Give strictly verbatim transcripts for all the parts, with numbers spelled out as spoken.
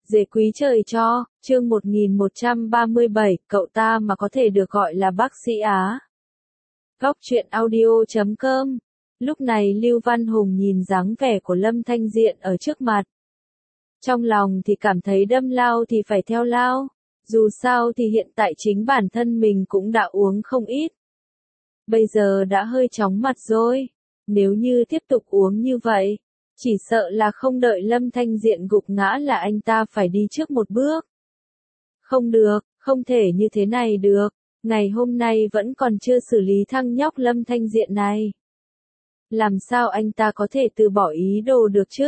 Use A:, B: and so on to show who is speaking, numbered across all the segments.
A: Dễ quý trời cho, chương một nghìn một trăm ba mươi bảy, cậu ta mà có thể được gọi là bác sĩ Á. Góc truyện audio chấm com. Lúc này Lưu Văn Hùng nhìn dáng vẻ của Lâm Thanh Diện ở trước mặt. Trong lòng thì cảm thấy đâm lao thì phải theo lao. Dù sao thì hiện tại chính bản thân mình cũng đã uống không ít. Bây giờ đã hơi chóng mặt rồi. Nếu như tiếp tục uống như vậy, chỉ sợ là không đợi Lâm Thanh Diện gục ngã là anh ta phải đi trước một bước. Không được, không thể như thế này được. Ngày hôm nay vẫn còn chưa xử lý thằng nhóc Lâm Thanh Diện này. Làm sao anh ta có thể từ bỏ ý đồ được chứ?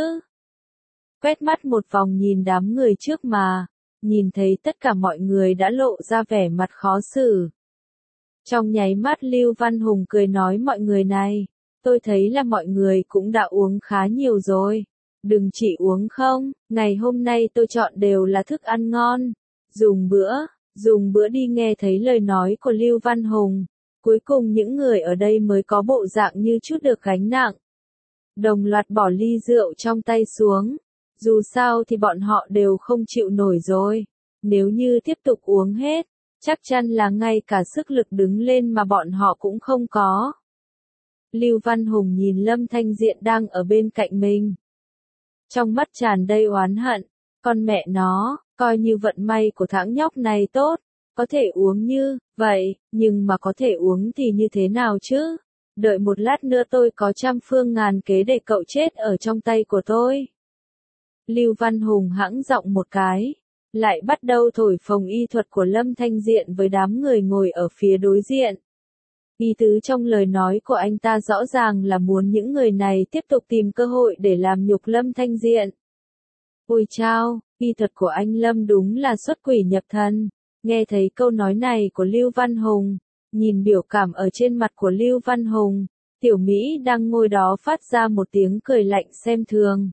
A: Quét mắt một vòng nhìn đám người trước mà, nhìn thấy tất cả mọi người đã lộ ra vẻ mặt khó xử. Trong nháy mắt Lưu Văn Hùng cười nói mọi người này, tôi thấy là mọi người cũng đã uống khá nhiều rồi. Đừng chỉ uống không, ngày hôm nay tôi chọn đều là thức ăn ngon. Dùng bữa, dùng bữa đi nghe thấy lời nói của Lưu Văn Hùng. Cuối cùng những người ở đây mới có bộ dạng như chút được gánh nặng. Đồng loạt bỏ ly rượu trong tay xuống. Dù sao thì bọn họ đều không chịu nổi rồi. Nếu như tiếp tục uống hết, chắc chắn là ngay cả sức lực đứng lên mà bọn họ cũng không có. Lưu Văn Hùng nhìn Lâm Thanh Diện đang ở bên cạnh mình. Trong mắt tràn đầy oán hận, con mẹ nó, coi như vận may của thằng nhóc này tốt, có thể uống như vậy, nhưng mà có thể uống thì như thế nào chứ? Đợi một lát nữa tôi có trăm phương ngàn kế để cậu chết ở trong tay của tôi. Lưu Văn Hùng hãng giọng một cái, lại bắt đầu thổi phồng y thuật của Lâm Thanh Diện với đám người ngồi ở phía đối diện. Ý tứ trong lời nói của anh ta rõ ràng là muốn những người này tiếp tục tìm cơ hội để làm nhục Lâm Thanh Diện. Ôi chao, y thuật của anh Lâm đúng là xuất quỷ nhập thần. Nghe thấy câu nói này của Lưu Văn Hùng, nhìn biểu cảm ở trên mặt của Lưu Văn Hùng, Tiểu Mỹ đang ngồi đó phát ra một tiếng cười lạnh xem thường.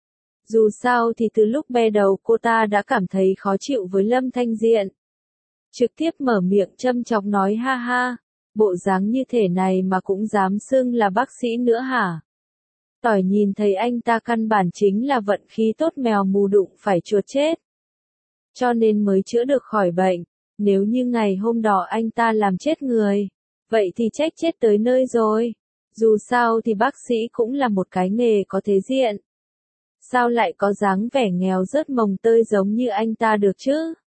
A: Dù sao thì từ lúc bé đầu cô ta đã cảm thấy khó chịu với Lâm Thanh Diện. Trực tiếp mở miệng châm chọc nói ha ha, bộ dáng như thể này mà cũng dám xưng là bác sĩ nữa hả? Tỏi nhìn thấy anh ta căn bản chính là vận khí tốt mèo mù đụng phải chuột chết. Cho nên mới chữa được khỏi bệnh, nếu như ngày hôm đó anh ta làm chết người, vậy thì trách chết tới nơi rồi. Dù sao thì bác sĩ cũng là một cái nghề có thế diện. Sao lại có dáng vẻ nghèo rớt mồng tơi giống như anh ta được chứ?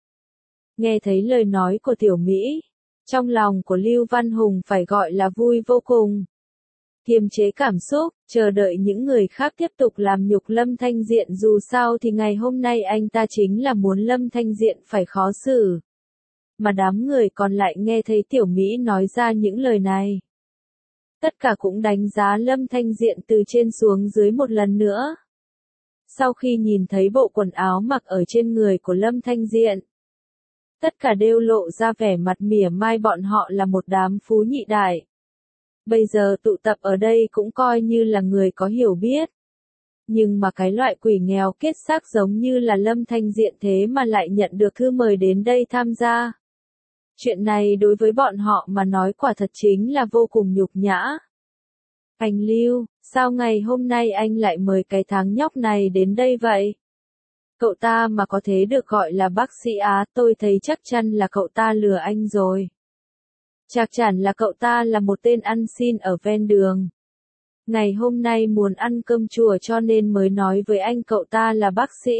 A: Nghe thấy lời nói của Tiểu Mỹ, trong lòng của Lưu Văn Hùng phải gọi là vui vô cùng. Kiềm chế cảm xúc, chờ đợi những người khác tiếp tục làm nhục Lâm Thanh Diện dù sao thì ngày hôm nay anh ta chính là muốn Lâm Thanh Diện phải khó xử. Mà đám người còn lại nghe thấy Tiểu Mỹ nói ra những lời này. Tất cả cũng đánh giá Lâm Thanh Diện từ trên xuống dưới một lần nữa. Sau khi nhìn thấy bộ quần áo mặc ở trên người của Lâm Thanh Diện, tất cả đều lộ ra vẻ mặt mỉa mai bọn họ là một đám phú nhị đại. Bây giờ tụ tập ở đây cũng coi như là người có hiểu biết. Nhưng mà cái loại quỷ nghèo kết xác giống như là Lâm Thanh Diện thế mà lại nhận được thư mời đến đây tham gia. Chuyện này đối với bọn họ mà nói quả thật chính là vô cùng nhục nhã. Anh Lưu, sao ngày hôm nay anh lại mời cái thằng nhóc này đến đây vậy? Cậu ta mà có thế được gọi là bác sĩ Á, tôi thấy chắc chắn là cậu ta lừa anh rồi. Chắc chắn là cậu ta là một tên ăn xin ở ven đường. Ngày hôm nay muốn ăn cơm chùa cho nên mới nói với anh cậu ta là bác sĩ.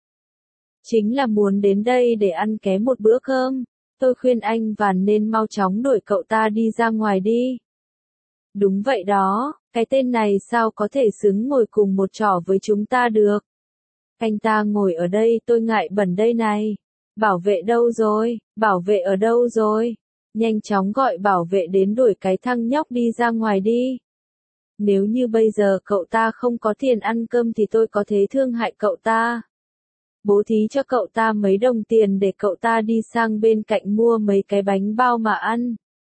A: Chính là muốn đến đây để ăn ké một bữa cơm. Tôi khuyên anh và nên mau chóng đuổi cậu ta đi ra ngoài đi. Đúng vậy đó, cái tên này sao có thể xứng ngồi cùng một trò với chúng ta được. Anh ta ngồi ở đây tôi ngại bẩn đây này. Bảo vệ đâu rồi, bảo vệ ở đâu rồi? Nhanh chóng gọi bảo vệ đến đuổi cái thằng nhóc đi ra ngoài đi. Nếu như bây giờ cậu ta không có tiền ăn cơm thì tôi có thể thương hại cậu ta. Bố thí cho cậu ta mấy đồng tiền để cậu ta đi sang bên cạnh mua mấy cái bánh bao mà ăn.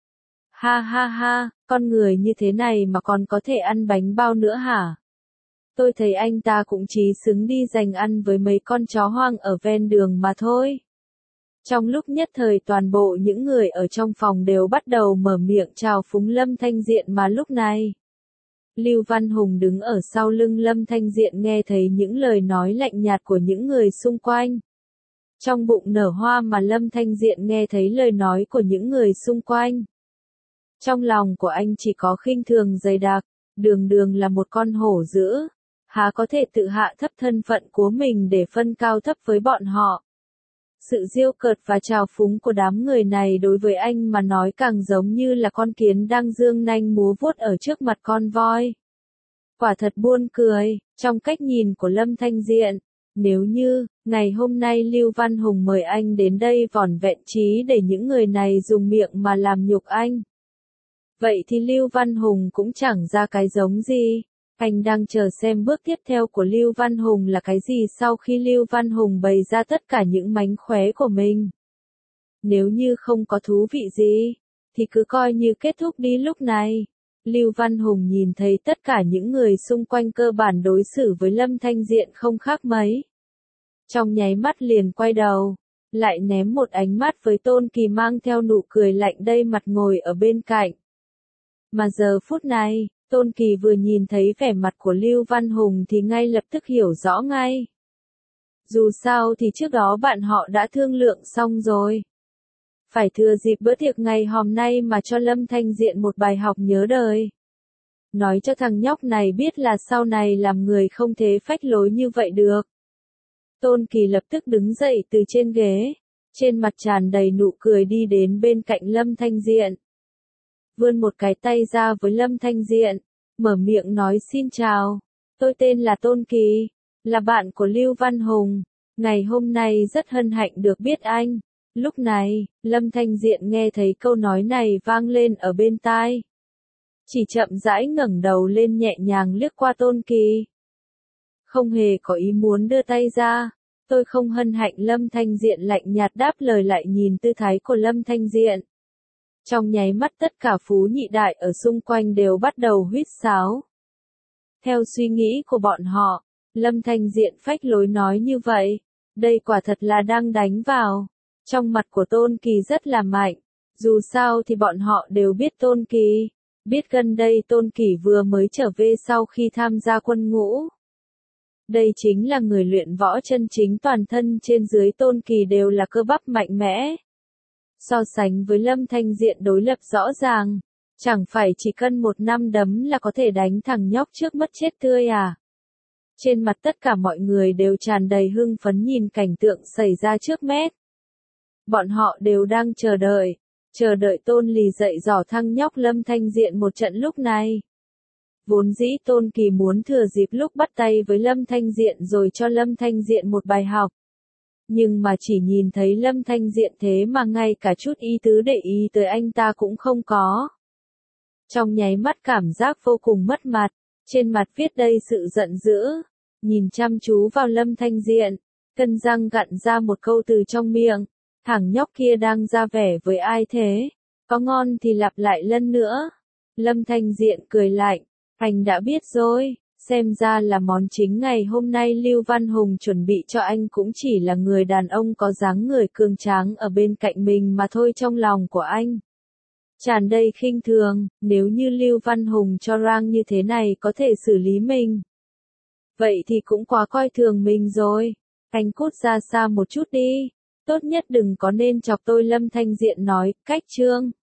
A: Ha ha ha, con người như thế này mà còn có thể ăn bánh bao nữa hả? Tôi thấy anh ta cũng chí xứng đi dành ăn với mấy con chó hoang ở ven đường mà thôi. Trong lúc nhất thời toàn bộ những người ở trong phòng đều bắt đầu mở miệng chào phúng Lâm Thanh Diện mà lúc này. Lưu Văn Hùng đứng ở sau lưng Lâm Thanh Diện nghe thấy những lời nói lạnh nhạt của những người xung quanh. Trong bụng nở hoa mà Lâm Thanh Diện nghe thấy lời nói của những người xung quanh. Trong lòng của anh chỉ có khinh thường dày đặc, đường đường là một con hổ dữ, há có thể tự hạ thấp thân phận của mình để phân cao thấp với bọn họ. Sự giễu cợt và trào phúng của đám người này đối với anh mà nói càng giống như là con kiến đang dương nanh múa vuốt ở trước mặt con voi. Quả thật buồn cười, trong cách nhìn của Lâm Thanh Diện, nếu như, ngày hôm nay Lưu Văn Hùng mời anh đến đây vỏn vẹn chí để những người này dùng miệng mà làm nhục anh. Vậy thì Lưu Văn Hùng cũng chẳng ra cái giống gì. Anh đang chờ xem bước tiếp theo của Lưu Văn Hùng là cái gì sau khi Lưu Văn Hùng bày ra tất cả những mánh khóe của mình. Nếu như không có thú vị gì, thì cứ coi như kết thúc đi lúc này. Lưu Văn Hùng nhìn thấy tất cả những người xung quanh cơ bản đối xử với Lâm Thanh Diện không khác mấy. Trong nháy mắt liền quay đầu, lại ném một ánh mắt với Tôn Kỳ mang theo nụ cười lạnh đây mặt ngồi ở bên cạnh. Mà giờ phút này, Tôn Kỳ vừa nhìn thấy vẻ mặt của Lưu Văn Hùng thì ngay lập tức hiểu rõ ngay. Dù sao thì trước đó bạn họ đã thương lượng xong rồi. Phải thừa dịp bữa tiệc ngày hôm nay mà cho Lâm Thanh Diện một bài học nhớ đời. Nói cho thằng nhóc này biết là sau này làm người không thể phách lối như vậy được. Tôn Kỳ lập tức đứng dậy từ trên ghế, trên mặt tràn đầy nụ cười đi đến bên cạnh Lâm Thanh Diện. Vươn một cái tay ra với Lâm Thanh Diện, mở miệng nói xin chào, tôi tên là Tôn Kỳ, là bạn của Lưu Văn Hùng, ngày hôm nay rất hân hạnh được biết anh. Lúc này, Lâm Thanh Diện nghe thấy câu nói này vang lên ở bên tai. Chỉ chậm rãi ngẩng đầu lên nhẹ nhàng liếc qua Tôn Kỳ. Không hề có ý muốn đưa tay ra, tôi không hân hạnh Lâm Thanh Diện lạnh nhạt đáp lời lại nhìn tư thái của Lâm Thanh Diện. Trong nháy mắt tất cả phú nhị đại ở xung quanh đều bắt đầu huýt sáo. Theo suy nghĩ của bọn họ, Lâm Thanh Diện phách lối nói như vậy, đây quả thật là đang đánh vào. Trong mặt của Tôn Kỳ rất là mạnh, dù sao thì bọn họ đều biết Tôn Kỳ, biết gần đây Tôn Kỳ vừa mới trở về sau khi tham gia quân ngũ. Đây chính là người luyện võ chân chính, toàn thân trên dưới Tôn Kỳ đều là cơ bắp mạnh mẽ. So sánh với Lâm Thanh Diện đối lập rõ ràng, chẳng phải chỉ cần một năm đấm là có thể đánh thằng nhóc trước mất chết tươi à. Trên mặt tất cả mọi người đều tràn đầy hưng phấn nhìn cảnh tượng xảy ra trước mắt. Bọn họ đều đang chờ đợi, chờ đợi Tôn Lì dạy dò thằng nhóc Lâm Thanh Diện một trận lúc này. Vốn dĩ Tôn Kỳ muốn thừa dịp lúc bắt tay với Lâm Thanh Diện rồi cho Lâm Thanh Diện một bài học. Nhưng mà chỉ nhìn thấy Lâm Thanh Diện thế mà ngay cả chút ý tứ để ý tới anh ta cũng không có. Trong nháy mắt cảm giác vô cùng mất mặt, trên mặt viết đầy sự giận dữ, nhìn chăm chú vào Lâm Thanh Diện, cân răng gặn ra một câu từ trong miệng, thằng nhóc kia đang ra vẻ với ai thế, có ngon thì lặp lại lần nữa. Lâm Thanh Diện cười lạnh, anh đã biết rồi. Xem ra là món chính ngày hôm nay Lưu Văn Hùng chuẩn bị cho anh cũng chỉ là người đàn ông có dáng người cường tráng ở bên cạnh mình mà thôi. Trong lòng của anh tràn đầy khinh thường, nếu như Lưu Văn Hùng cho rang như thế này có thể xử lý mình. Vậy thì cũng quá coi thường mình rồi, anh cút ra xa một chút đi, tốt nhất đừng có nên chọc tôi. Lâm Thanh Diện nói, cách chương.